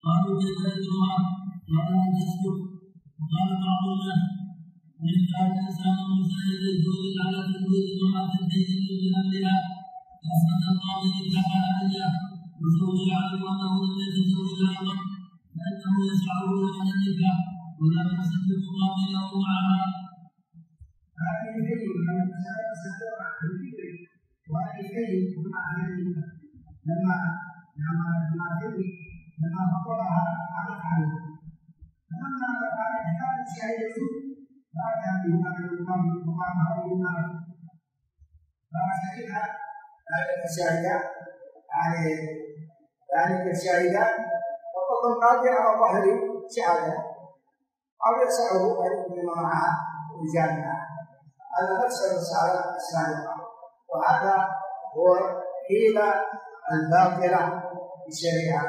قالوا كيف يدرها؟ قال ان تسكت. وقال بعض الناس من كان الانسان مسيد الزوج على تزويج امراه الدين بامرها فاسقط القاضي نكاح عليها والزوج يعلم انه لم يتزوج ايضا لانه يسعه الى النكاح ولا باس بالخطاب له معها. هذه الكلمه من المسائل السابقه عن الفكر، وهذه الكلمه بمعنى لما تدري لما فطرها على عليه، فلما كانت شهيدته فاتى بها الامام وقام الامام فشهدها ذلك الشاهدان عليه، ذلك الشاهدان وقد القاضي على ظهر شهاده او يسعه ان يكون معها رجالها. هذا نفس الرساله السابقه، وهذا هو الحيله الباطله في الشريعه.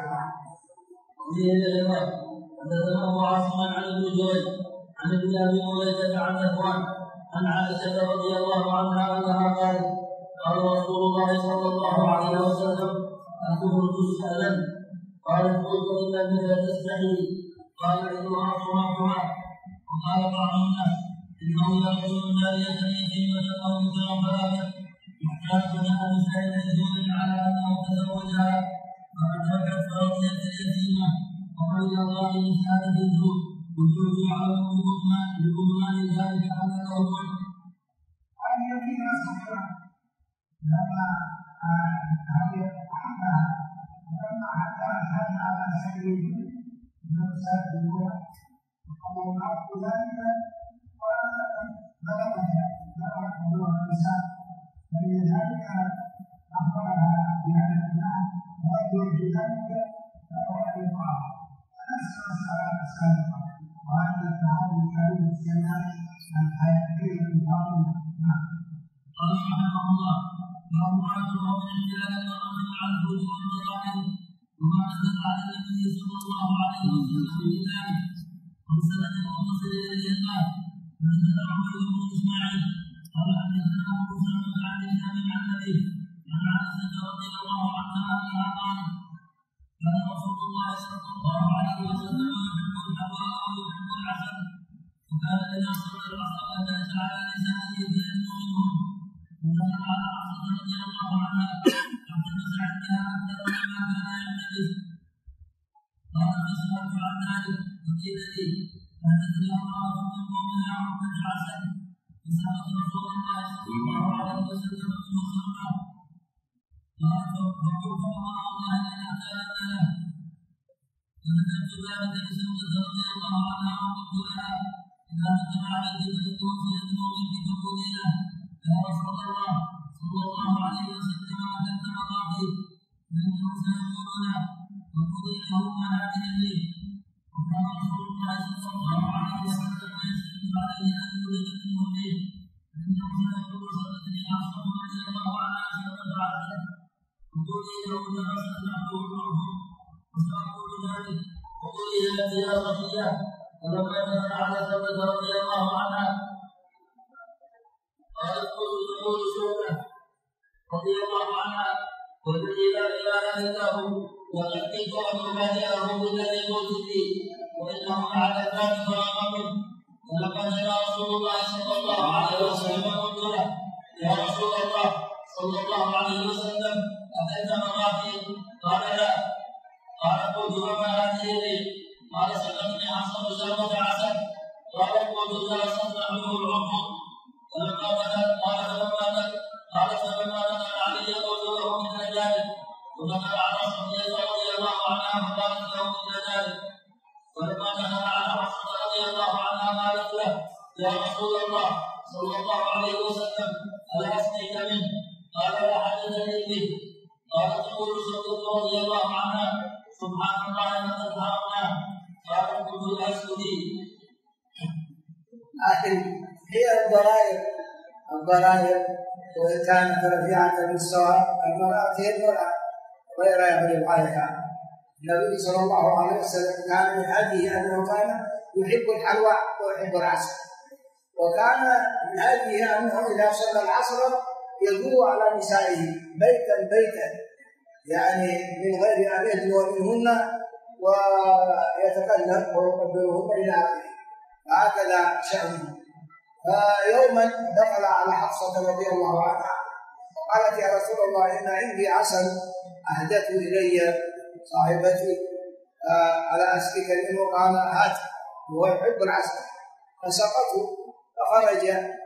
حدثنا ابو عاصم عن ابن جريج عن ابن ابي مليكه عن ذكوان عن عائشه رضي الله عنها انها قالت قال رسول الله صلى الله عليه وسلم اكثر تسالا قالت قلت انك لا تستحي قال انها صمتها. وقال بعض الناس انه يقتل الجاريه يتيمه او متربيه يحتاج لها بسائل الزوج على انه تزوجها فأدركت فرضية اليتيمة وقال الله لسانة الزوج والزوج يعلم بضمان ذلك أن له الولد. هذه يتيمة صغيرة لما أحبها ولما حتى كان على سبيل نفسه بالولد وقال الله ذلك بلغت الله النساء فلذلك أخبرها بهذا الكلام وأدرك ذلك فهو الإقرار. فنسأل الصلاة السابقة وهذا التعاون الكريم السماء الحياتية الفاضلة. قال رحمه الله باب ما يقرأ من خلال الرجل عن الزوج والمظاهر وما نزل على النبي صلى الله عليه وسلم في ذلك. وسند المتصل إليه قال حدثنا عمر بن إسماعيل قال حدثنا أبو سلمة عن هشام عن أبيه عن عائشة رضي الله عنها أنها قالت كان رسول الله صلى الله عليه وسلم يحب الحواء ويحب العسل وكان إذا صلى العصر أجلس على نسائه فيدنو منهم ودخل على عائشة رضي الله عنها فالتمس عندها أكثر مما كان يحتجز. قال فسألت عن ذلك فقيل لي كانت لها امرأة من قومها عقد عسل فسألت رسول الله صلى الله عليه وسلم فسألته قال فقلت فما الله ان اعتلنا له فذكرت ذلك لزوجة رضي الله عنها وقلت لها اذا دخل عليك فإنه سيدنو منك فقولي له يا رسول الله صلى الله عليه وسلم اكلت مضاجع فإنه سيقول له فقولي له ما هذه لي. وكان رسول الله صلى الله عليه وسلم يشتد عليه ان يولد منه فيه فإنه سيقول صدقني عائشة رضي الله عنها شربت عسل وقولي له نفسا نحن العرف وسأقول ذلك وقولي لك يا صفية. فلما دخل على ثبت رضي الله عنها قالت قلت تقول شعبة رضي الله عنها والذي لا اله الا هو ويحكيت ان ابادئه بالذي قلت لي وانه على ذلك فراغ فلما جاء رسول الله صلى الله عليه وسلم قلت له يا رسول الله صلى الله عليه وسلم أتيت مضاجع؟ قال لا. قال قلت وما هذه لي؟ قال سقتني عصر شربة عسل. قال قلت لا صنعه العرف. فلما بدأت فلما دخل علي قلت له مثل ذلك ودخل على صفية رضي الله عنها فقالت له مثل ذلك. ولما دخل على حفصة رضي الله عنها قالت له يا رسول الله صلى الله عليه وسلم ألا أسقيك منه؟ قال لا حدث لي به. قالت تقول صدق رضي الله عنها سبحان الله لقد حرمناه. قال قلت لا اسكتي. هي الضرائب وإن كانت رفيعة بالسواء المرأة هي المرأة غير يغلب عليها. النبي صلى الله عليه وسلم كان من هديه أنه كان يحب الحلوى ويحب العسل، وكان من هديه أنه إذا صلى العصر يدور على نسائه بيتا يعني من غير أن يدنو منهن ويتكلم ويقبلهن إلى آخره، هكذا شأنه. فيوما دخل على حفصة رضي الله عنها وقالت: يا رسول الله، إن عندي عسل أهدته إلي صاحبتي على أسقيك منه. قال: هات، هو يحب العسل. فسقته فخرج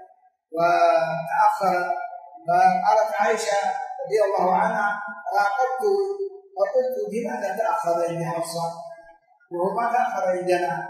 وتأخر. فقالت عائشة رضي الله عنها: راقبته وقلت: بماذا تأخر عند حفصة وهو ما تأخر عندنا؟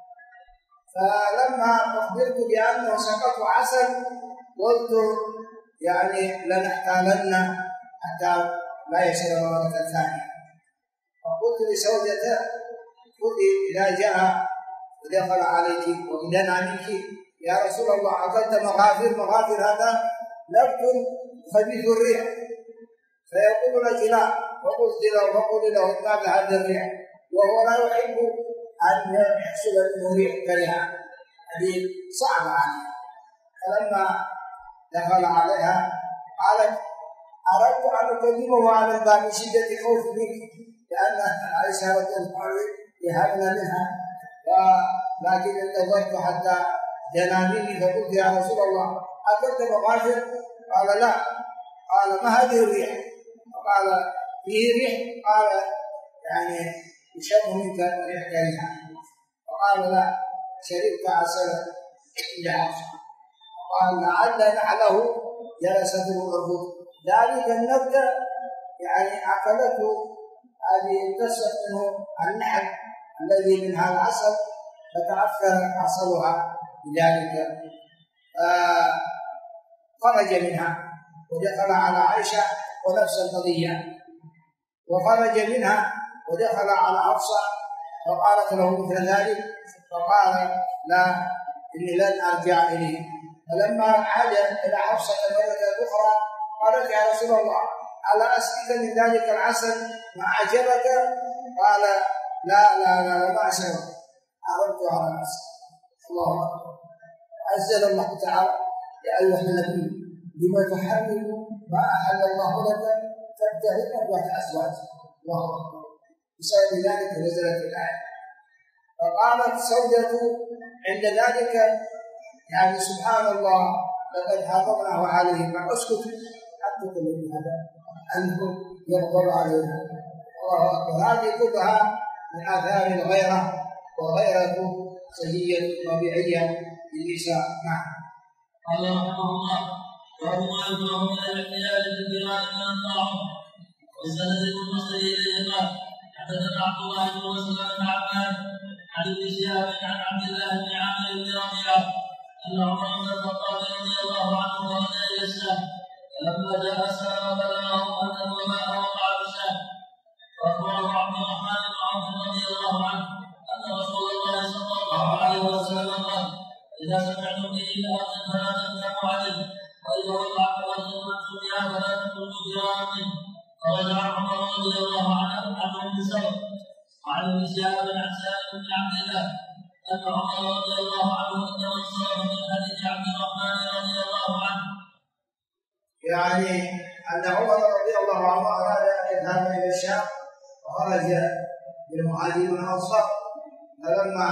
فلما أخبرت بأنه سقط عسل قلت: يعني لنحتالن حتى لا يشرب مرة ثانية. فقلت لزوجته: خذي إذا جاء ودخل عليك ودنا منك يا رسول الله أكلت مغافر هذا لفظ خبيث الريح، فيقول لك لا. فقلت له: ماذا هذا الريح؟ وهو لا يحب أن يحصل منه ريح كريهة، هذه صعبة عليه. فلما دخل عليها قالت: أردت أن أكلمه على الباب من شدة خوف منك، لأن عائشة رضي الله عنها يهبنا منها، لكن انتظرت حتى دنا مني. فقلت: يا رسول الله أكلت مغافر؟ قال: لا. قال: ما هذه الريح؟ قال: فيه ريح. قال: يعني يشم منك ريح كريهة. وقال: لا، شربت عسل لحفصة. قال: لعل نحله جلست الأرض، ذلك النبتة يعني أكلته، هذه امتصت منه النحل الذي منها العسل فتعفن عسلها بذلك. خرج منها ودخل على عائشة ونفس القضية، وخرج منها ودخل على حفصة فقالت له مثل ذلك، فقال: لا، إني لن أرجع إليه. فلما عاد إلى حفصة مرة أخرى قالت: يا رسول الله ألا أسقيك من ذلك العسل ما أعجبك؟ قال: لا ما أشرب، أردت على العسل. الله أكبر. أنزل الله تعالى: يا أيها النبي لما تحرم ما أحل الله لك تبتغي مرضات أزواجك. الله أكبر. بسبب ذلك نزلت الآية. فقالت زوجته عند ذلك: يعني سبحان الله، لقد حرمناه عليه. ما أسكت حتى تقول هذا أنه يغضب عليها. الله أكبر. هذه كلها من آثار الغيرة، وغيرة سجية طبيعية للنساء. نعم. قال رحمه الله: باب ما يكره من الاحتيال بالقراءة من الطاعون. والسند المتصل إليه قال: حدثنا عبد الله بن مسلم بن عبان عن ابن شهاب عن عبد الله بن عامر بن ربيعة أن عمر بن الخطاب رضي الله عنه خرج إلى الشام، فلما جاء السلام بلغه أن الوباء وقع بالشام، فأخبره عبد الرحمن بن عوف رضي الله عنه أن رسول الله صلى الله عليه وسلم قال: إذا سمعتم به الأرض فلا تمنعوا عليه، وإذا وقع الأرض فيها فلا تقولوا فرارا منه. فرجع عمر رضي الله عنه بسبب. وعن ابن شهاب عن سالم بن عبد الله أن عمر رضي الله عنه أنه انصرف من حديث عبد الرحمن رضي الله عنه. يعني أن عمر رضي الله عنه أراد أن يذهب إلى الشام وخرج بالمهاجرين والأنصار، فلما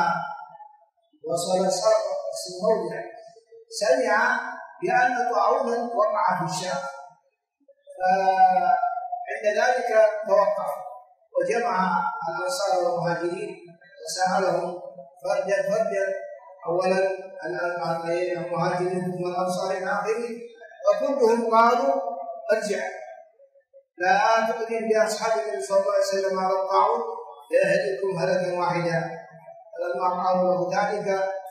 وصل الموضع سمع بأن طاعونا وقع في الشام، فعند ذلك توقف وجمع الأنصار والمهاجرين وسألهم فردا أولا المهاجرين ثم الأنصار إلى آخره، وكلهم قالوا: ارجع، لا تؤذن بأصحاب النبي صلى الله عليه وسلم على الطاعون فيهلككم هلكا واحدا. فلما قالوا له ذلك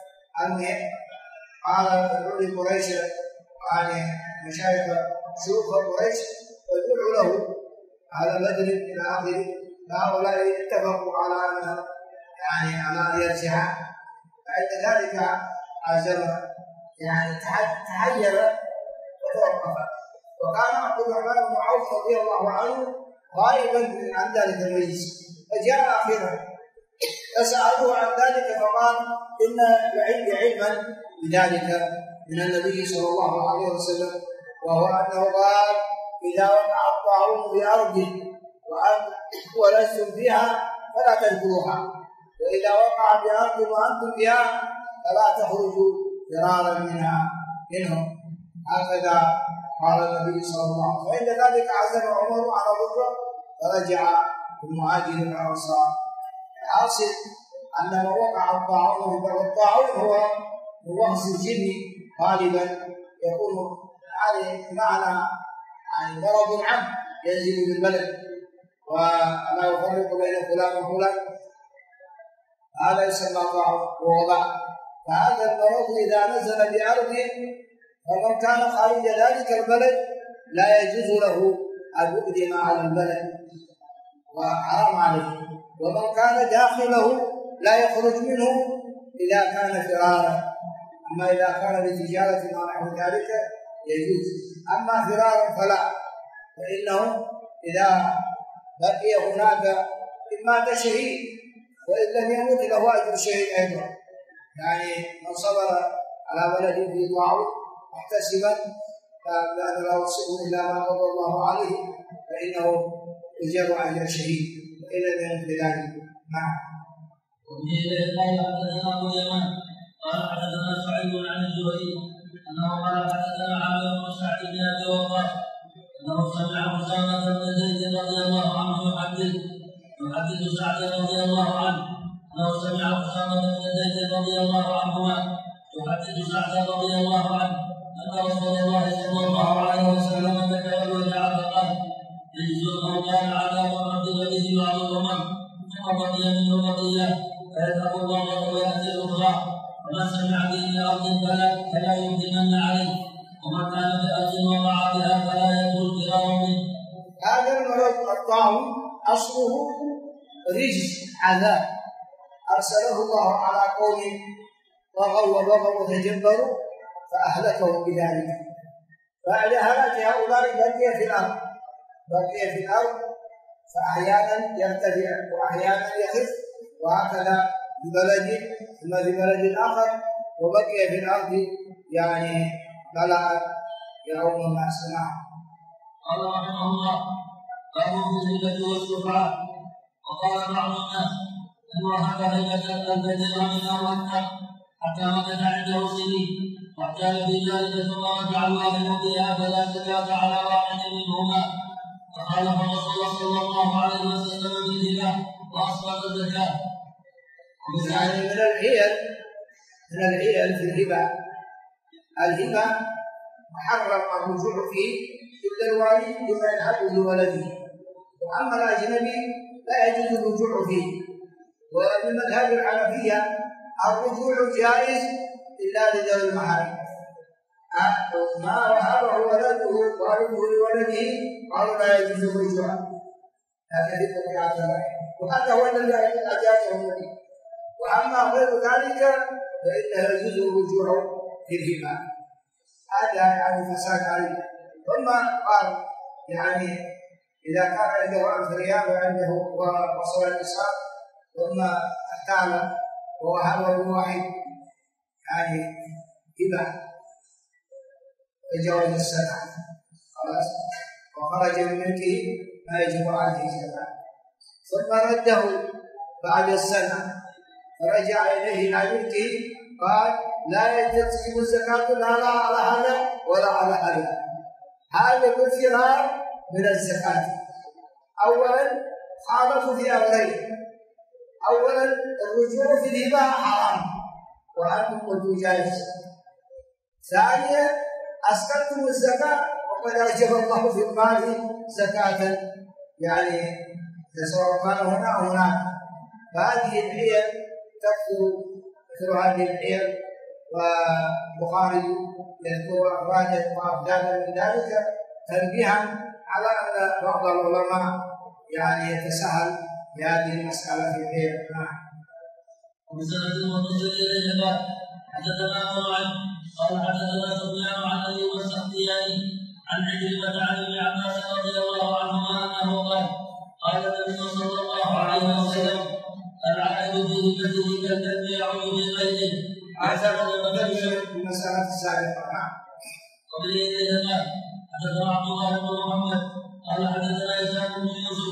قال: ادعوا لقريش، يعني مشايخ شيوخ قريش، ادعوا له على بدر إلى آخره. فهؤلاء اتفقوا على على أن يرجع. فعند ذلك عزم، يعني تحير وتوقف. وكان عبد الرحمن بن عوف رضي الله عنه غائبا عن ذلك المجلس، فجاء آخره فسألوه عن ذلك فقال: إن لعندي علما بذلك من النبي صلى الله عليه وسلم، وهو أنه قال: إذا وقع الطاعون بأرض ولستم فيها فلا تدخلوها، وإذا وقع بأرض وأنتم فيها فلا تخرجوا فرارا منهم. هكذا قال النبي صلى الله عليه وسلم. وعند ذلك عزم عمر على ضره فرجع المهاجرين والأنصار. الحاصل أن ما وقع الطاعون، والطاعون هو وهس الجن غالبا يكون معنى مرض عام ينزل بالبلد ولا يفرق بين فلان وفلان، هذا يسمى طاعون ووباء. فهذا المرض إذا نزل بأرض فمن كان خارج ذلك البلد لا يجوز له أن يقدم على البلد وحرام عليه، ومن كان داخله لا يخرج منه إذا كان فرارا. أما إذا كان لتجارة أو نحو ذلك يجوز، أما فرارا فلا، فإنه إذا بقي هناك إما شهيد وإن لم يمت له أجر شهيد أيضا. يعني من صبر على بلد في طاعون محتسبا بأن لا يصيب إلا ما قضى الله عليه فإنه يجر أجر شهيد وإن لم يمت بذلك. نعم. وفي قال حدثنا أبو اليمان قال حدثنا سعيد عن الزهري أنه قال حدثنا عامر بن سعد بن أبي وقاص أنه سمع أسامة بن زيد رضي الله عنه يحدث سعد رضي الله عنه أنه سمع أسامة بن زيد رضي الله عنهما يحدث سعد رضي الله عنه أن رسول الله صلى الله عليه وسلم ذكر الوجع فقال يجوز أو كان عذاب عذب به بعض الأمم ثم بقي منه بقية فيذهب الضرة ويأتي الأخرى ومن سمع به أرض فلا يمكنن عليه ومن كان بأرض وقع بها فلا يدخل فرار منه. هذا المرض الطاعون أصله رجس عذاب أرسله الله على قوم طغوا وبغوا وتجبروا فأهلكهم بذلك. بعد هلاك هؤلاء بقي في الأرض فأحيانا يرتفع وأحيانا يخف، وهكذا ببلد ثم ببلد آخر، وبقي في الأرض يعني بلاء يوم الناس. قال رحمه الله باب الهبة والشفعاء. وقال بعض الناس أن وهب هبة البدر من أوهب حتى مكث عنده سنين واحتال في ذلك ثم رجع الواهب بها فلا زكاة على واحد منهما، فخالف الرسول صلى الله عليه وسلم بالهبة وأسقط الزكاة. يعني من الحيل في الهبة محرم الرجوع فيه إلا الوالي بما يلحقه لولده، وأما الأجنبي لا يجوز الرجوع فيه. ومن مذهب الحنفية الرجوع جائز إلا لذوي المحارم. ما وهبه والده لولده قالوا لا يجوز الرجوع، هذا في طبيعة الله، وهذا هو الذي أجازه النبي. وأما غير ذلك فإنه يجوز الرجوع في الهبة. هذا يعني فساد عليه. ثم قال يعني إذا كان عنده 1000 ريال وعنده وصل النصاب ثم احتال ووهبه واحد يعني هبة تجاوز السنة خلاص وخرج من ملكه ما يجب عليه الزكاة، ثم رده بعد السنة فرجع إليه إلى ملكه قال لا تجب الزكاة لا على هذا ولا على هذا. هذا بالفرار من الزكاة. أولا خالفوا في أمرين: أولا الرجوع في الهبة حرام وأنتم قلتوا جائز. ثانيا أسقطتم الزكاة وقد أوجب الله في المال زكاة، يعني سواء كان هنا أو هناك. فهذه الحيل تكثر مثل هذه الحيل، والبخاري يذكر أخراجا وأبدالا من ذلك تنبيها على أن بعض العلماء يعني يتساهل بهذه المسألة في الحيل. وبسند المتصل إليه حدثنا مرعب قال حدثنا سفيان عن أيوب السختياني عن عكرمة عن ابن عباس رضي الله عنهما أنه قال النبي صلى الله عليه وسلم العائد في هبته كالكلب يعود في غيره. هذا هو المسألة السابقة. قبل إليه حدثنا عبد الله بن محمد قال حدثنا إسحاق بن يوسف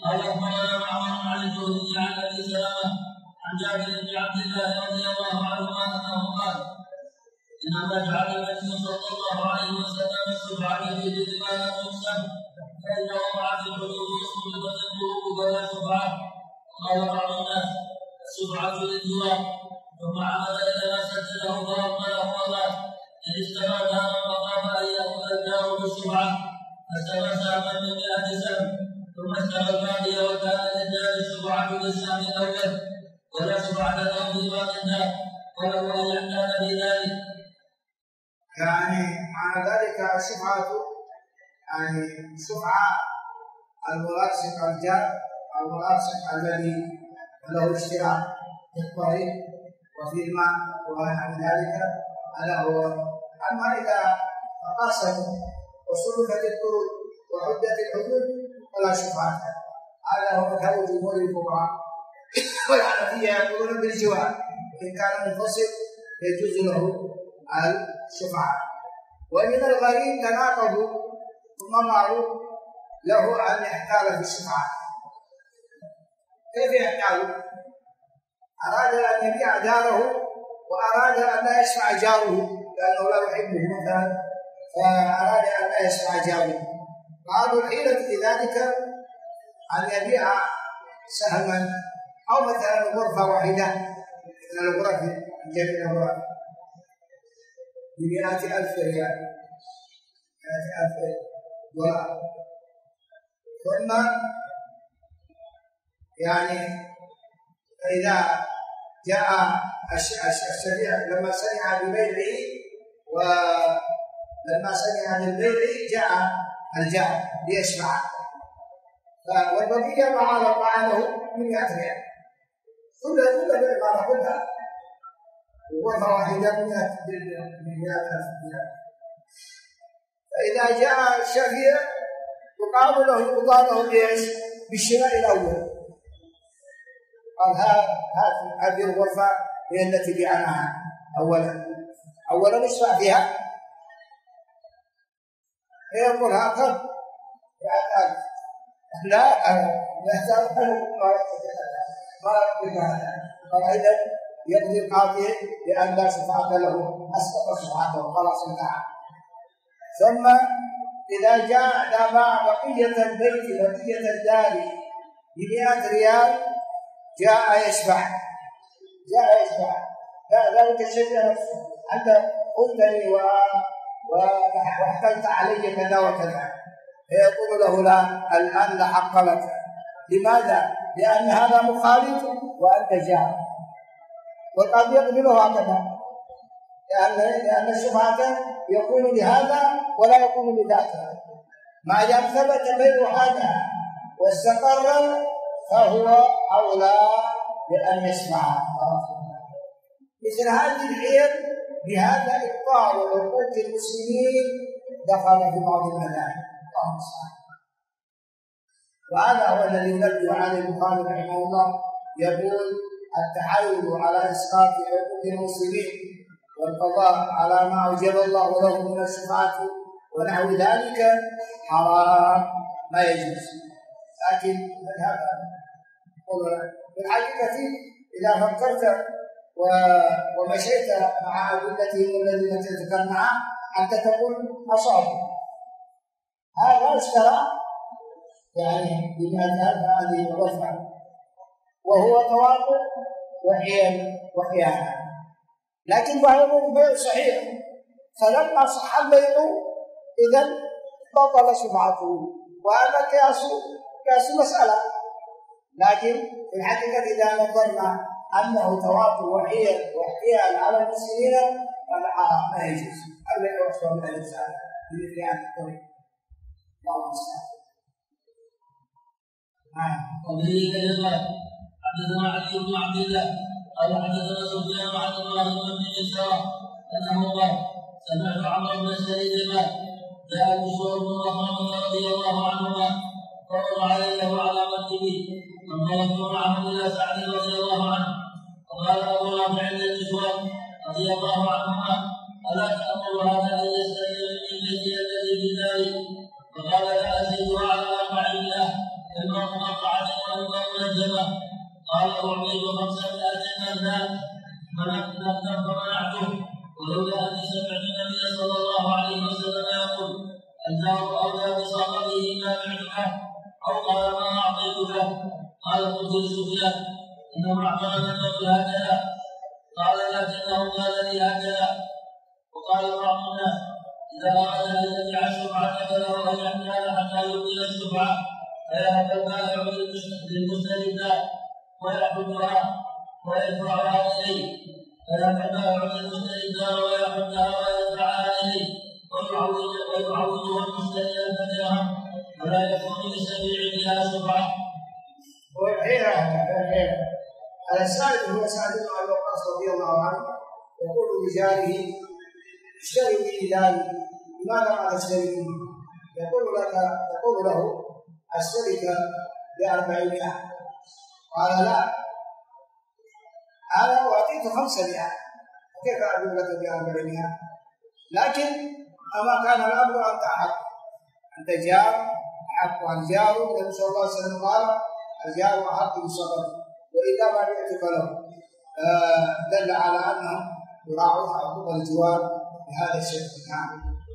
قال اخبرنا معمر عن الزهري عن ابي سلمه عن جابر بن عبد الله رضي الله عنهما انه قال انما جعل النبي صلى الله عليه وسلم الشفعة في بما لم يقسم فان وقع في الحدود يصبغ القلوب فلا شفعة. قال بعض الناس الشفعة للجوار ثم عمد الى ما سجله فوقله ومات ان استمعتها فقام ان ياخذ الجار بالشفعة فاستمع سهما من 100 سهم ثم استمع الباقي وكان للجار الشفعة للسهم الاول ولا شفعة له في باقي النار ولو ان كان في ذلك. يعني معنى ذلك الشفعة يعني شفعة الملاصق الجار الملاصق الذي له اشتراك في الطريق وفي الماء ونحو ذلك هذا هو. أما إذا تقاصت وصرفت الطرق وعدت الحدود فلا شفعة. هذا هو مذهب جمهور الفقهاء والحنفية يقولون بالجوار وإن كان منفصل يجوز له الشفعة. ومن الغريب تناقضوا ثم معروف له أن يحتال في الشفعة. كيف يحتال؟ أراد أن يبيع جاره وأراد أن لا يشفع جاره لأنه لا يحبه مثلا فأراد أن لا يشفع جاره. قالوا الحيلة في ذلك أن يبيع سهما أو مثلا غرفة واحدة من الغرف جميع الغرف ب100,000 ريال 100,000 دولار. ثم يعني إذا جاء الشريع لما سمع ببيعه ولما سمع بالبيع جاء الجار ليشفع والبقية معه 100 ريال كل العمارة كلها وغرفة واحدة 100,000 ريال. فإذا جاء الشفيع يقال له بإيش؟ بالشراء الأول. قال هذه الغرفة هي التي بعناها أولا اشفع فيها يقول هذا لا نحتاج ما هذا. قال إذا يقضي القاضي لأن لا شفعة له أسقط شفعته خلاص انتهى. ثم إذا جاء باع بقية البيت بقية الدار ب100 ريال جاء يشفع ذلك الشيء نفسه أنت قلتني واحتلت علي كذا وكذا فيقول له لا الآن لا حق لك. لماذا؟ لأن هذا مخالف وأنت جار والقاضي يقبله هكذا لأن الشفعة يكون لهذا ولا يكون لذاته. ما دام ثبت بيع هذا واستقر فهو أولى بأن يشفع. مثل هذه الحيل بهذا إبطال عقوق المسلمين دخل في بعض المذاهب. وهذا هو الذي ينبه عليه البخاري رحمه الله يقول التحايل على إسقاط حقوق المسلمين والقضاء على ما أوجب الله له من الشفاعة ونحو ذلك حرام ما يجوز. لكن هذا في الحقيقة إذا فكرت ومشيت مع أدلتهم الذين ذكرناها أنت تقول أصابوا هذا اشترى يعني هذه الغرفة وهو تواطؤ وخيانة لكن وهو بيع صحيح فلما صح البيع إذن بطل شفعته وهذا قياس مسألة. لكن في الحقيقة إذا نظرنا أنه تواطؤ واحتيال على المسلمين فلا حرام ما يجوز. البيع أصلا من الإنسان بمثل هذا الطريق. الله المستعان. وبه كذا حدثنا علي بن عبد الله قال حدثنا سفيان عن الله بن يسار انه قال سمعت عمرو بن سعيد قال جاء بشر بن مخرمه رضي الله عنهما فوضع عليه وعلى مركبه فانطلقت معه الى سعد رضي الله عنه وقال ابو رافع للنسوان رضي الله عنهما الا تامر هذا ان يستريح من بيتي الذي في داري فقال لا ازيدها على 400 المرء قطع أتينا فمنعته، ولولا أني سمعت النبي صلى الله عليه وسلم يقول: الجار أولى بصاحبه ما بعتك، أو قال: ما أعطيتك. قال: قلت لسفيان: إن معقلا النقل هكذا. قال: لكنه قال لي هكذا. وقال بعض الناس: إذا أراد أن يبيع الشفعة فله أن يحمل حتى يبطل الشفعة، فيهب البائع للمشتري ويحدها ويدفعها إليه، فيهب البائع للمشتري الدار ويحدها ويدفعها إليه، ويعوضه المشتري ألف درهم، ولا يكون للسبيع بها شفعة. السائل هو سعد بن ابي وقاص رضي الله عنه يقول لجاره: اشتري لي داري. لماذا قال اشتري لي؟ يقول له: اشترك ب400. قال: لا، انا اعطيت 500، كيف اقول لك ب400؟ لكن اما كان الامر انت احق، انت جار احق، والجار النبي صلى الله عليه وسلم قال: الجار احق بالصبر، واذا ما بعتك له. دل على انهم يراعون حقوق الجوار بهذا الشيء. نعم.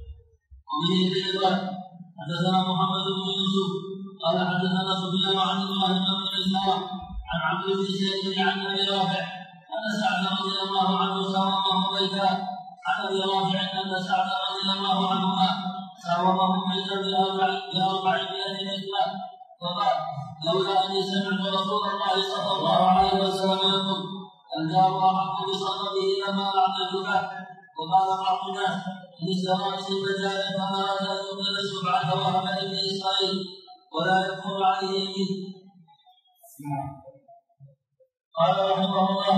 حدثنا محمد بن يوسف قال حدثنا سفيان عن ابراهيم بن اسحاق عن عبد بن زيد عن ابي رافع ان سعد رضي الله عنه ساومه بيتا، عن ابي رافع ان سعد رضي الله عنهما ساومه بيتا ب400 مثله، فقال: لولا اني سمعت رسول الله صلى الله عليه وسلم يقول: الجار احق بصدقه لما اعطيتك. وقال بعض الناس: ان اشترى اسم الرجال فاراد ان يقبل الشفعه وهب لابن اسرائيل ولا يكفر عليه منه. قال رحمه الله: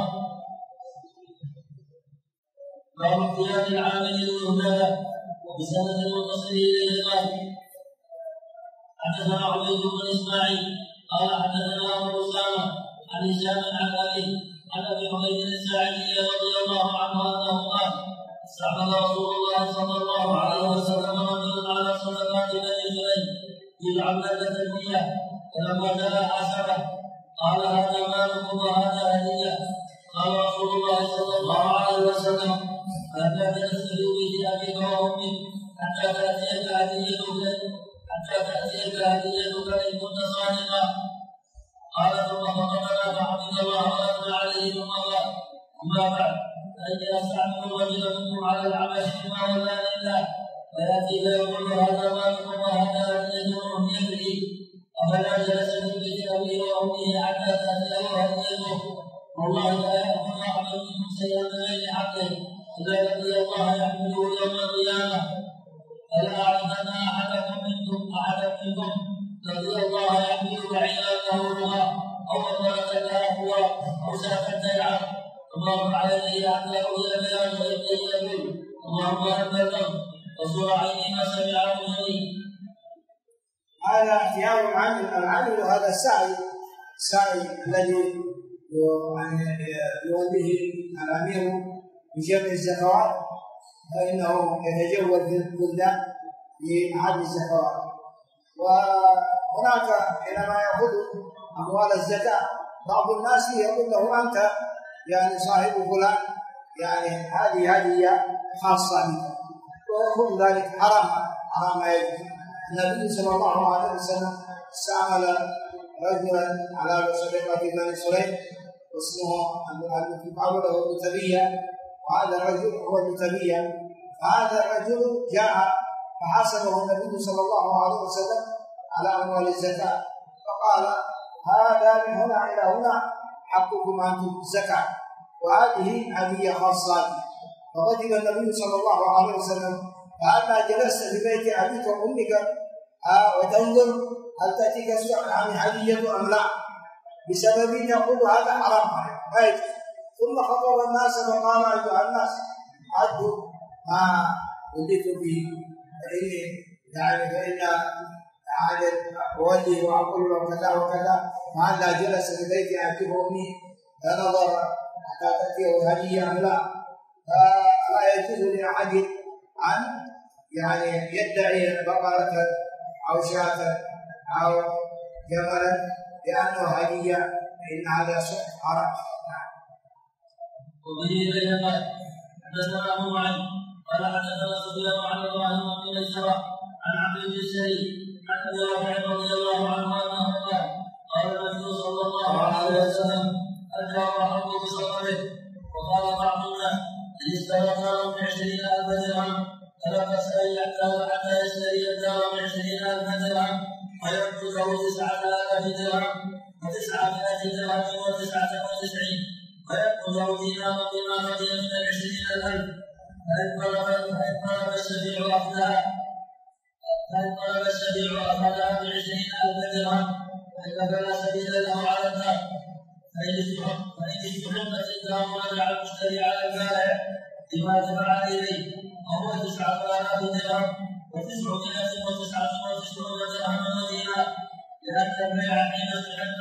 باب اختيار العامل للمهدله وبسند المتصل اليه قال: حدثنا عبيد بن اسماعيل قال حدثنا ابو اسامه عن هشام عن ابيه عن ابي حميد الساعدي رضي الله عنه انه قال: استعمل رسول الله صلى الله عليه وسلم رجلا على صدقات بني جريج بالعبده النيه، فلما جاء حسبه قال: هذا مالكم وهذا هديه. قال رسول الله صلى الله عليه وسلم: فلا تستهزئ به ابيك وامك حتى تاتيك هديتك ان كنت صادقا. قال: ثم فقدنا فحمد الله واثنى عليه ثم قال: اما بعد، فاني استعمل الرجل منكم على العمل بما ولا لله، فياتي فيقول: هذا مالكم وهذا هديته يملي، افلا جلس في بيت ابيه وامه حتى تاتيه هديته. والله لا ياخذ احد منكم شيئا بغير حقه اذا لقي الله يحمله يوم القيامه. فلا اعرفن احدا منكم لقي الله يحمل بعياده رغى او بطلة الاقوى او ساقا تلعب، اللهم عليه حتى يؤذي بيان يبقي يقول: اللهم انت الذنب وصور عيني ما سمعه مني. هذا اختيار العامل، وهذا السعي الذي يقوم به الامير بجمع الزكوات، فانه يتجول في البلدان لمحل الزكوات. وهناك حينما ياخذ اموال الزكاه بعض الناس يقول له: انت يعني صاحب فلان، يعني هذه هديه خاصه بك، وكل ذلك حرام يجوز. النبي صلى الله عليه وسلم استعمل رجلا على صدقه بني سليم واسمه يقال له ابن تبيه، وهذا الرجل هو ابن تبيه. فهذا الرجل جاء فحاسبه النبي صلى الله عليه وسلم على اموال الزكاه، فقال: هذا من هنا الى هنا حقكم انتم الزكاه، وهذه هديه خاصه. فغضب النبي صلى الله عليه وسلم: فأما جلست في بيت أبيك وأمك وتنظر هل تأتيك عن هدية أم لا، بسبب تقول هذا حرام عليك. ثم خطب الناس فقال: أيها الناس، عدوا ما وليتم به، فإن أولي وأقول له كذا وكذا، وأن لا جلس في بيت أبيه وأمه فنظر حتى تأتيه هدية أم لا. فلا يجوز لأحد أن يعني يدعي بقرة أو شاة أو جملا لأنه هدية، فإن هذا حرام. وبه قال حدثنا ابو معين قال حدثنا سفيان عن ابراهيم بن ميسره عن عبد بن الشريف عن ابي رافع رضي الله عنه انه قال النبي صلى الله عليه وسلم الجار احق بصبره. وقال بعض الناس ان اشترى دارا ب20,000 درهم فلا باس ان يحتاج حتى يشتري الدار ب20,000 درهم ويملكه 9,000 درهم و900 درهم و99 ويأخذ دينارا بما بقي من 20,000 فإن طلب الشفيع أخذها ب20,000 درهم فلا سبيل له على الدار. فإن استحبت الدار ورجع المشتري على البائع بما دفع إليه وهو 9,000 درهم و999 درهم ودينار لأن البيع حين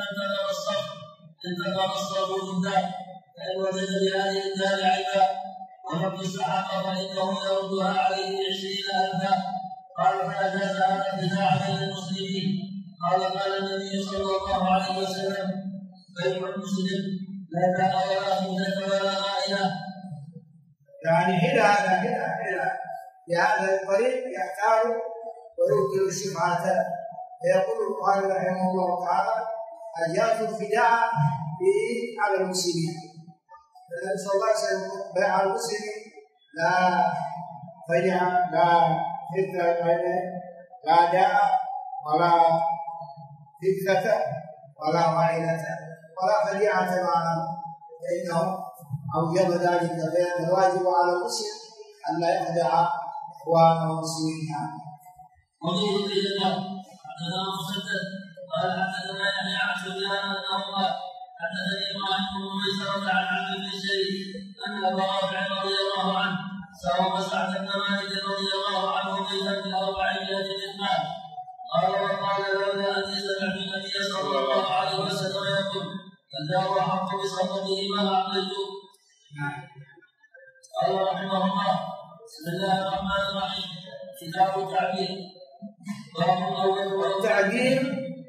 انتقل الصرف في الدار. فإن وجد بهذه الدار عيبا ولم يستحق فإنه يردها عليه ب20,000. قال فأجاز هذا النزاع بين المسلمين. قال النبي صلى الله عليه وسلم بيع المسلم لا بيع ولا خبزة ولا غائلة. يعني هنا بهذا الطريق يحتاج وينكر الشفعة. فيقول البخاري رحمه الله تعالى أجاز الخداع على المسلمين. النبي صلى الله عليه وسلم بيع المسلمين لا خدع لا فتنة لا داء ولا فتنة ولا غائلة ولا خديعة معهم، فإنه أوجب ذلك. فإن الواجب على المسلم أن لا يخدع إخوانه المسلمين. وفيه قيل حدثنا مسدد قال حدثنا يحيى عن سفيان انه قال حدثني ابراهيم بن ميسره عن عبد بن الشريف ان ابا رافع رضي الله عنه ساوم سعد بن مالك رضي الله عنه بيتا ب400 مثقال. قال وقال لولا اني سمعت النبي صلى الله عليه وسلم يقول الدار احق بصدقه ما اعطيته. قال رحمه الله بسم الله الرحمن الرحيم كتاب التعبير. والتعبير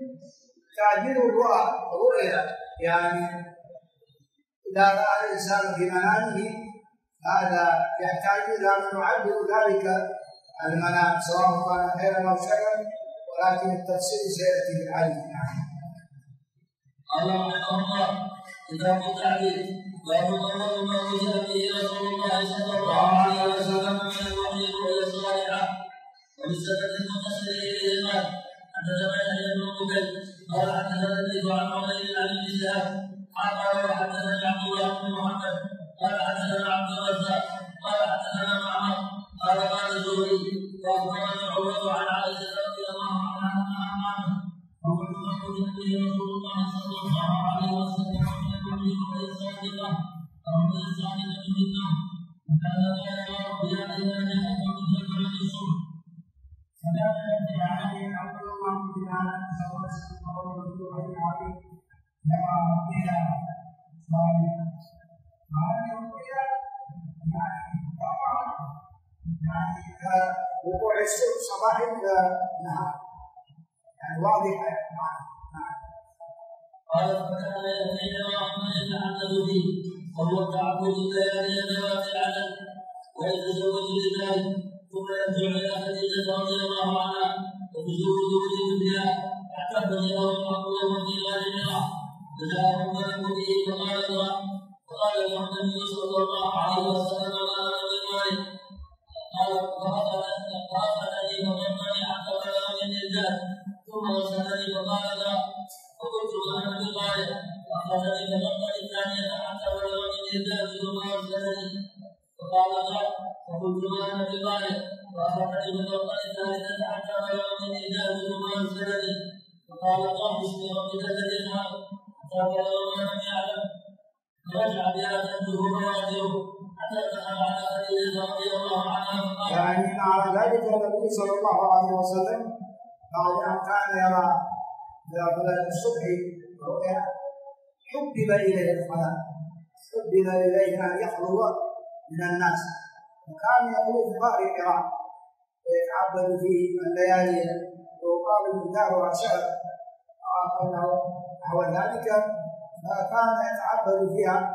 الرؤيا، يعني إذا رأى الإنسان في منامه هذا يحتاج إلى من يعبر ذلك المنام سواء كان خيرا أو شرا، ولكن التفسير سيأتي بالعلم. قال رحمه الله كتاب التعبير. باب أول ما وجد به رسول الله صلى الله عليه وسلم من الوحي الرؤيا الصالحة وبالسبب المتصل إليه قال حدثنا يحيى بن بكير قال حدثنا الليث عن عمير عن ابن شهاب قال وحدثني عبد الله بن محمد قال حدثنا عبد الرزاق قال حدثنا معمر قال الزهري واخبرنا عروة عن عائشة رضي الله عنها انها قالت وقلت لقد به رسول الله صلى الله عليه وسلم من الوحي الرؤيا الصادقة الرؤيا الصادقة بالنوم وكان لا يرى رؤيا الا جاءت من جبل الصبح. فلا يدري عليه أول ما كتب على سواء أو رسول عليه لما ربنا صالحا. هذه الرؤيا يعني طبعا يعني وقوع الشمس صباح النهار يعني واضحة. قال فكان يأتينا وما يتحدث به وهو التعبد الليالي ذوات العدد ويتزوج لذلك ثم يرجع الى خديجه رضي الله عنها وتزوج بها حتى بلغ المقبول في غار حراء فجاءه ملك به فقال له النبي صلى الله عليه وسلم انا من مالك قال فاخذني فضمني حتى بلغ مني الجهل ثم وصلني فقال لا فقلت انا بالغايه فاخذني فضمني الثانيه حتى بلغ مني الجهل ثم وصلني فقال لا فقلت انا بالغايه فاخذني فضمني الثالثه حتى بلغ مني الجهل ثم وصلني فقال الله باسم ربك الذي خلق حتى بلغ ما لم يعلم فرجع بها تنزه فواجهه حتى دخل على خديجه رضي الله عنها فقال يعني على ذلك النبي صلى الله عليه وسلم بعد أن كان يرى بلد الصبح رؤيا حبب إليه الصلاة، حبب إليه أن يخلو من الناس، وكان يخلو في غار حراء ويتعبد فيه الليالي ويقال مقدارها شهر أو نحو ذلك، فكان يتعبد فيها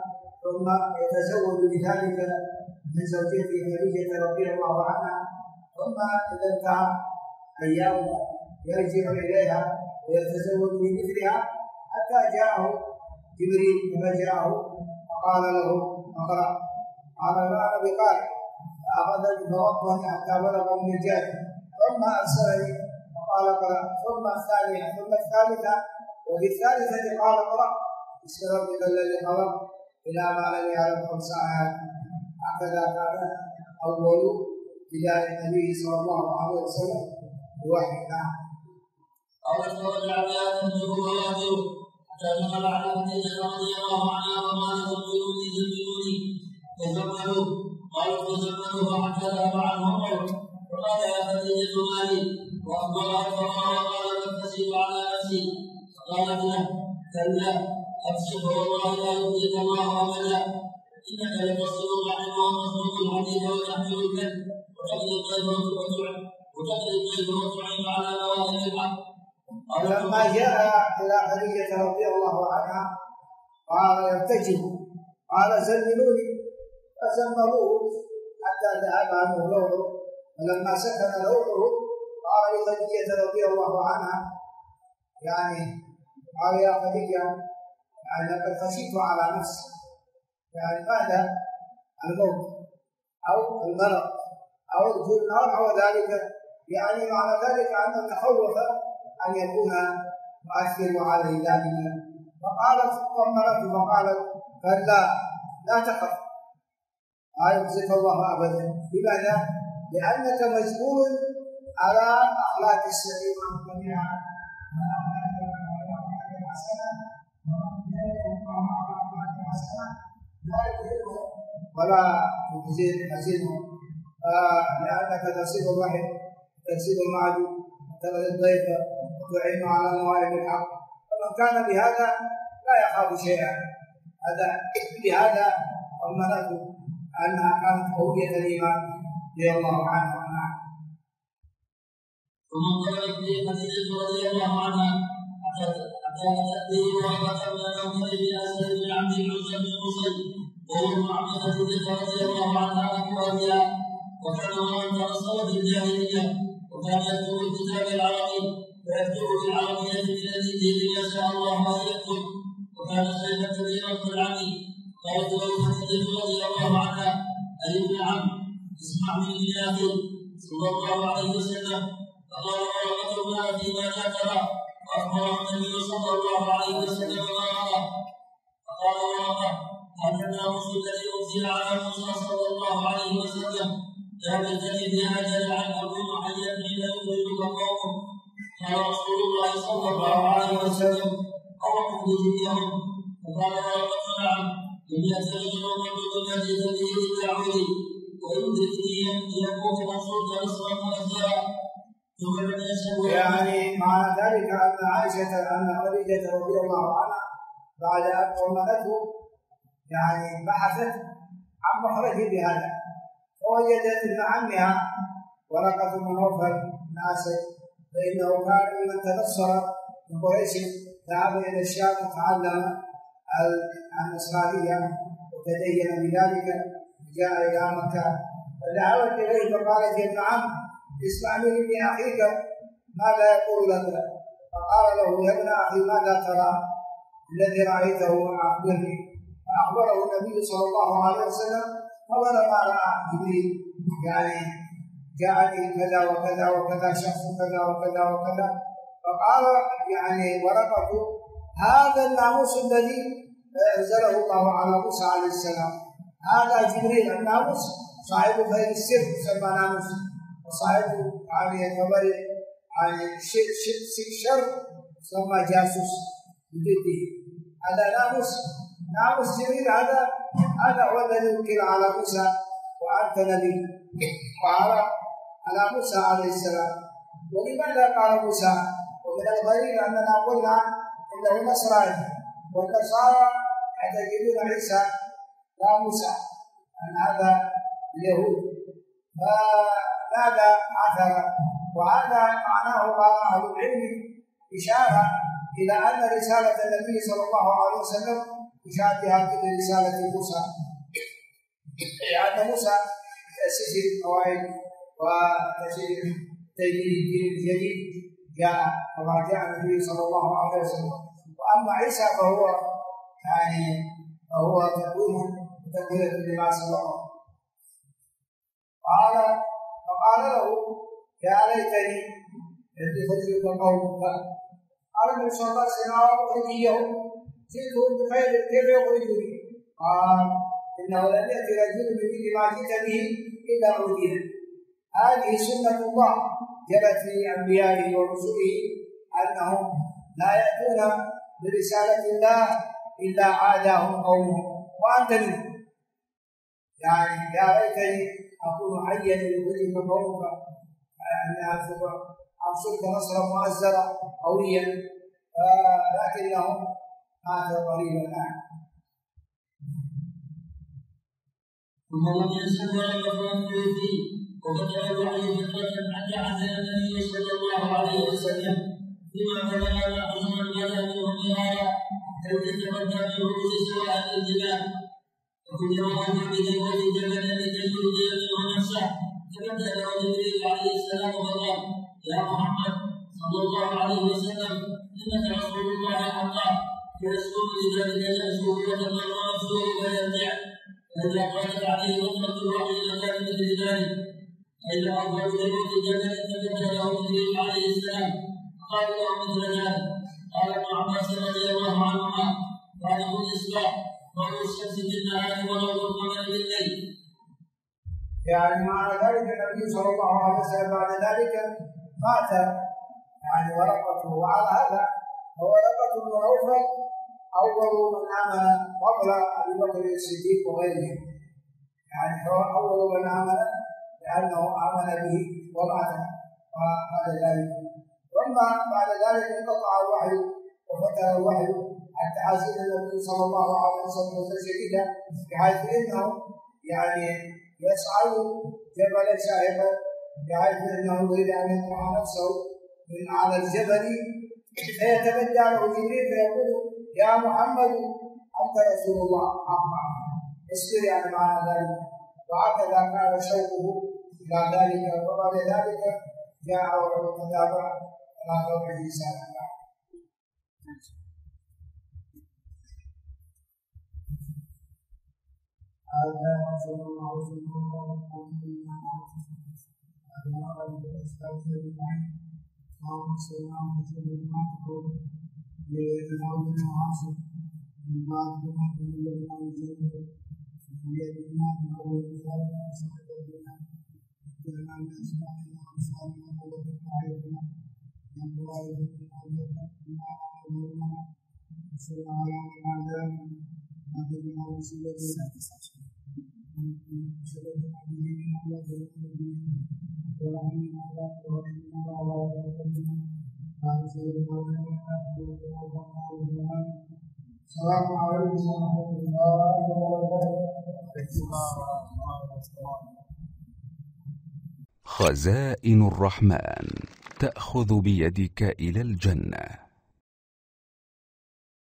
ثم يتزوج بذلك من زوجته خديجة رضي الله عنها، ثم إذا انتهى أيام يرجع إليها ويتزوج بمثلها حتى جاءه جبريل فجاءه فقال له اقرأ، قال لا أنا بقارئ، فأخذني فوقفني حتى بلغ من الجاد، ثم أرسلني فقال اقرأ، ثم الثانية ثم الثالثة، وفي الثالثة قال اقرأ باسم ربك الذي خلق إلى ما لم يعلم 5 آيات. هكذا كان أول بداية النبي صلى الله عليه وسلم بوحي. قال فرجع بها تنجب ويهجر حتى دخل على خديجة رضي الله عنها وقالت زملوني زملوني فزملوا، قالت فزملوه حتى ذهب عنه القول، فقال يا خديجة مالي، وأخبرها الفقراء وقال أبتسم على نفسي، فقالت له كلا أبشر والله لا يخزيك الله أبدا، إنك لتصل الرحم وتصدق الحديث وتحمل الكذب وتقضي الضيف وتعين على نواهب الحق. ولما جاء إلى خديجة رضي الله عنها قال يرتجف، قال زملوني، فزملوه حتى ذهب عنه روعه، ولما سكن روعه قال لخديجة رضي الله عنها يعني قال يا خديجة يعني لقد خشيت على نفسي، يعني ماذا؟ الموت أو المرض أو دخول النار أو ذلك، يعني معنى ذلك أن تخوف أن يكون مؤثر عليه ذلك. فقالت طمنته فقالت كلا لا تخف لا يخزيك الله أبدا. لماذا؟ لأنك مجبور على أخلاق السليمة جميعا ولا تحزنه، لأنك تصل الرحم تكسب المعدوم وتبذل الضيف وتعين على نوائب الحق. فمن كان بهذا لا يخاف شيئا، هذا بهذا طمنته أنها كانت قوية الإيمان رضي الله عنها. ثم انطلقت به خديجة رضي الله عنها حتى تأتيه وقد من نوفل بن أسد بن عبد العزى بن قصي وهو ابن عم خديجة رضي الله عنها أخواتها، وكان من تنصر في الجاهلية، وكان يكتب الكتاب العربي ويكتب بالعربية من الدين ما شاء الله أن يكتب، وكان شيخا كبيرا في العمي. قالت له خديجة رضي الله عنها أي ابن عم اسمع مني يا أخي صلى الله عليه وسلم. فقال ورقة ما فيما لا ترى، وأخبره النبي صلى الله عليه وسلم ما رأى. فقال ورقة هذا الناموس الذي أنزل على موسى صلى الله عليه وسلم لا تلتني بهذا عن أكون حيا حين يخرجك قومه. قال رسول الله صلى الله عليه وسلم أو تخرجنيهم؟ فقال ورقة نعم، لم يأتني رجل الذي تبيه للتعويل ويدركني يكون منصوص نصرا مؤثرا. يعني معنى ذلك أن عائشة أن خديجة رضي الله عنها بعد أن طمنته يعني بحثت عن مخرج بهذا، فوجدت ابن عمها ورقة بن نوفل بن أسد، فإنه كان ممن تنصر من قريش، ذهب إلى الشام وتعلم النصرانية وتدين بذلك، جاء إلى مكة فذهبت إليه فقالت يا ابن عم اسمع مني أخيك ماذا يقول لك. فقال له يا ابن أخي ماذا ترى الذي رأيته أخبرني. فأخبره النبي صلى الله عليه وسلم قال ما رأى جبريل، يعني جاءني كذا وكذا وكذا شخص كذا وكذا وكذا. فقال يعني ورقة هذا الناموس الذي أنزله الله على موسى عليه السلام، هذا جبريل الناموس صاحب خير السر يسمى ناموس، وصاحب يعني خبر يعني شر يسمى جاسوس بجده. هذا ناموس جبريل، هذا هو الذي وكل على موسى وأنت نبي وعلى موسى عليه السلام. ولماذا قال موسى؟ ومن الغريب أننا قلنا إنه نصراني والنصارى يعتقدون عيسى لا موسى، أن هذا اليهود. فماذا عثر؟ وهذا معناه قال أهل العلم إشارة إلى أن رسالة النبي صلى الله عليه وسلم مشابهة لرسالة موسى، لأن موسى تأسيس القواعد وتأسيس تجديد الدين الجديد جاء كما جاء النبي صلى الله عليه وسلم. وأما عيسى فهو تكوين تكملة لما سبق. فقال له يا ليتني لتخرج قومك. قال النبي صلى الله عليه وسلم أخرجيهم جئتهم بخير كيف يخرجوني؟ قال إنه لم يأتي رجل بمثل ما جئت به إلا عوديه. هذه سنة الله جرت في أنبيائه ورسله أنهم لا يأتون برسالة الله إلا عاداهم قومهم وأنت منهم. يعني يا ليتني أكون حيا ليخرجك قومك أنصرك نصرا مؤزرا قويا، لكنهم ماتوا قريبا الآن. ثم لم يزل ولا فيه وبدأ الوحي فترة حتى عزل النبي صلى الله عليه وسلم فيما بلغ حزنا بدا منه بهذا كي يتبدى برؤوس سواء الجبال وكل يوم بذكر الجبل لكي يرضي منه نفسه. فبدأ له جبريل عليه السلام وقال يا محمد صلى الله عليه وسلم إنك رسول الله حقا فيسكن لذلك يأسه وتمر نفسه فيرجع. فإذا قالت عليه نصرة الوحي لكان مثل ذلك. فإذا أخبر بموت الجبل تبدأ له جبريل عليه السلام قال له مثل ذلك. قال ابن عباس رضي الله عنهما قال في الإصباح ضوء الشمس في النهار وضوء القمر بالليل. يعني معنى ذلك النبي صلى الله عليه وسلم بعد ذلك مات ورقته. وعلى هذا ورقة بن نوفل أول من آمن قبل أبي بكر الصديق وغيره، هو أول من آمن لأنه آمن به ومات بعد ذلك. ثم بعد ذلك انقطع الوحي وفتر الوحي حتى عزل النبي صلى الله عليه وسلم شديدا بحيث انه يصعد جبل شاهقا، بحيث انه يريد ان يطلع نفسه من على الجبل فيتبدى له جبريل فيقول يا محمد انت رسول الله حقا اصبر معنى ذلك. وهكذا كان شوقه الى ذلك. وبعد ذلك جاء وتتابع على قوله صلى الله عليه وسلم. هذا رسول الله صلى الله عليه وسلم أمر بالإسلام بالعين قام السلام وسلم عليه لأنه عاصم من بعد ما تولى الله جل بيدنا من أول الإسلام وصحبه بنا جعلنا من أسماء الأنصار وقوة الطائفة من الله بنا بما أمرنا وصلى على من عدانا نبينا وسيدنا السلام عليكم ورحمة الله وبركاته. خزائن الرحمن تأخذ بيدك إلى الجنة.